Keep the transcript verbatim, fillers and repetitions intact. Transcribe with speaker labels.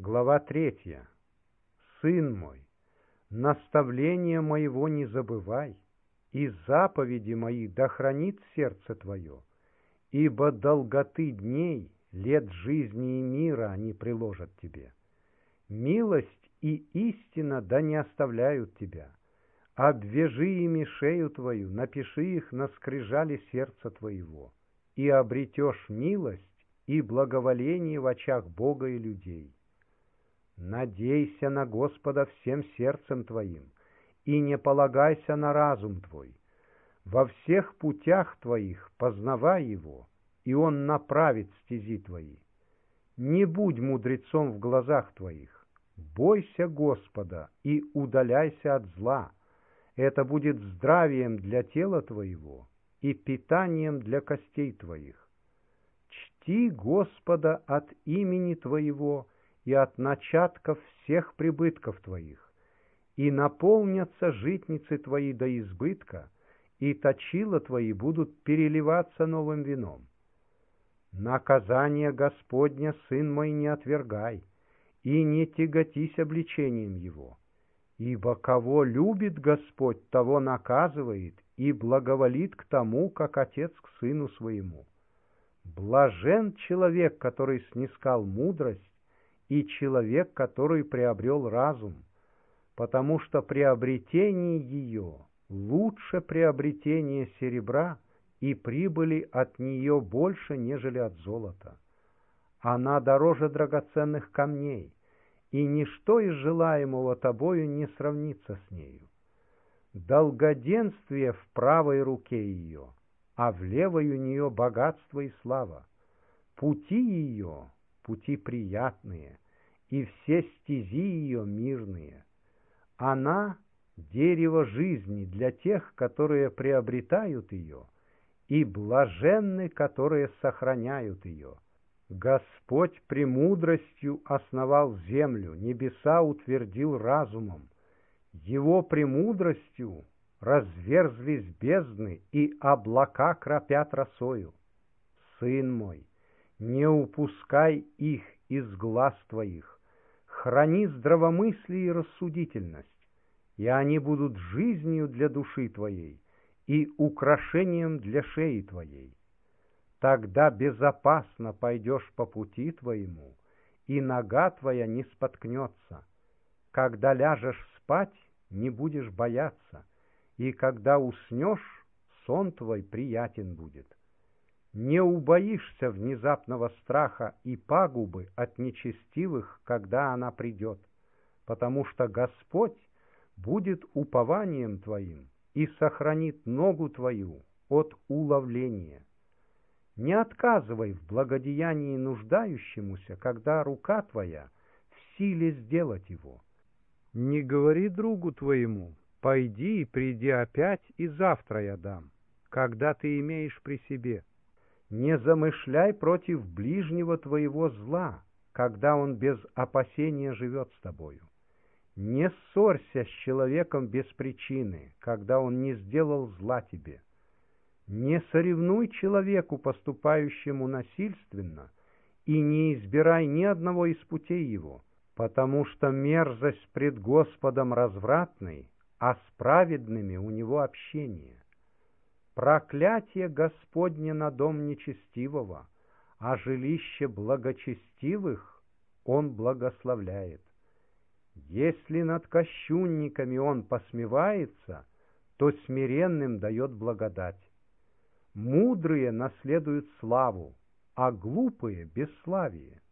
Speaker 1: Глава третья. Сын мой, наставления моего не забывай, и заповеди мои да хранит сердце твое, ибо долготы дней, лет жизни и мира они приложат тебе. Милость и истина да не оставляют тебя. Обвяжи ими шею твою, напиши их на скрижали сердца твоего, и обретешь милость и благоволение в очах Бога и людей. Надейся на Господа всем сердцем твоим, и не полагайся на разум твой. Во всех путях твоих познавай Его, и Он направит стези твои. Не будь мудрецом в глазах твоих, бойся Господа и удаляйся от зла. Это будет здравием для тела твоего и питанием для костей твоих. Чти Господа от имени твоего и от начатков всех прибытков твоих, и наполнятся житницы твои до избытка, и точила твои будут переливаться новым вином. Наказание Господня, сын мой, не отвергай, и не тяготись обличением его, ибо кого любит Господь, того наказывает, и благоволит к тому, как отец к сыну своему. Блажен человек, который снискал мудрость, и человек, который приобрел разум, потому что приобретение ее лучше приобретения серебра, и прибыли от нее больше, нежели от золота. Она дороже драгоценных камней, и ничто из желаемого тобою не сравнится с нею. Долгоденствие в правой руке ее, а в левой у нее богатство и слава. Пути ее — пути приятные, и все стези ее мирные. Она — дерево жизни для тех, которые приобретают ее, и блаженны, которые сохраняют ее. Господь премудростью основал землю, небеса утвердил разумом. Его премудростью разверзлись бездны, и облака кропят росою. Сын мой, не упускай их из глаз твоих, храни здравомыслие и рассудительность, и они будут жизнью для души твоей и украшением для шеи твоей. Тогда безопасно пойдешь по пути твоему, и нога твоя не споткнется. Когда ляжешь спать, не будешь бояться, и когда уснешь, сон твой приятен будет. Не убоишься внезапного страха и пагубы от нечестивых, когда она придет, потому что Господь будет упованием твоим и сохранит ногу твою от уловления. Не отказывай в благодеянии нуждающемуся, когда рука твоя в силе сделать его. Не говори другу твоему: пойди и приди опять, и завтра я дам, когда ты имеешь при себе. Не замышляй против ближнего твоего зла, когда он без опасения живет с тобою. Не ссорься с человеком без причины, когда он не сделал зла тебе. Не соревнуй человеку, поступающему насильственно, и не избирай ни одного из путей его, потому что мерзость пред Господом развратный, а с праведными у него общение. Проклятие Господне на дом нечестивого, а жилище благочестивых он благословляет. Если над кощунниками он посмевается, то смиренным дает благодать. Мудрые наследуют славу, а глупые — бесславие.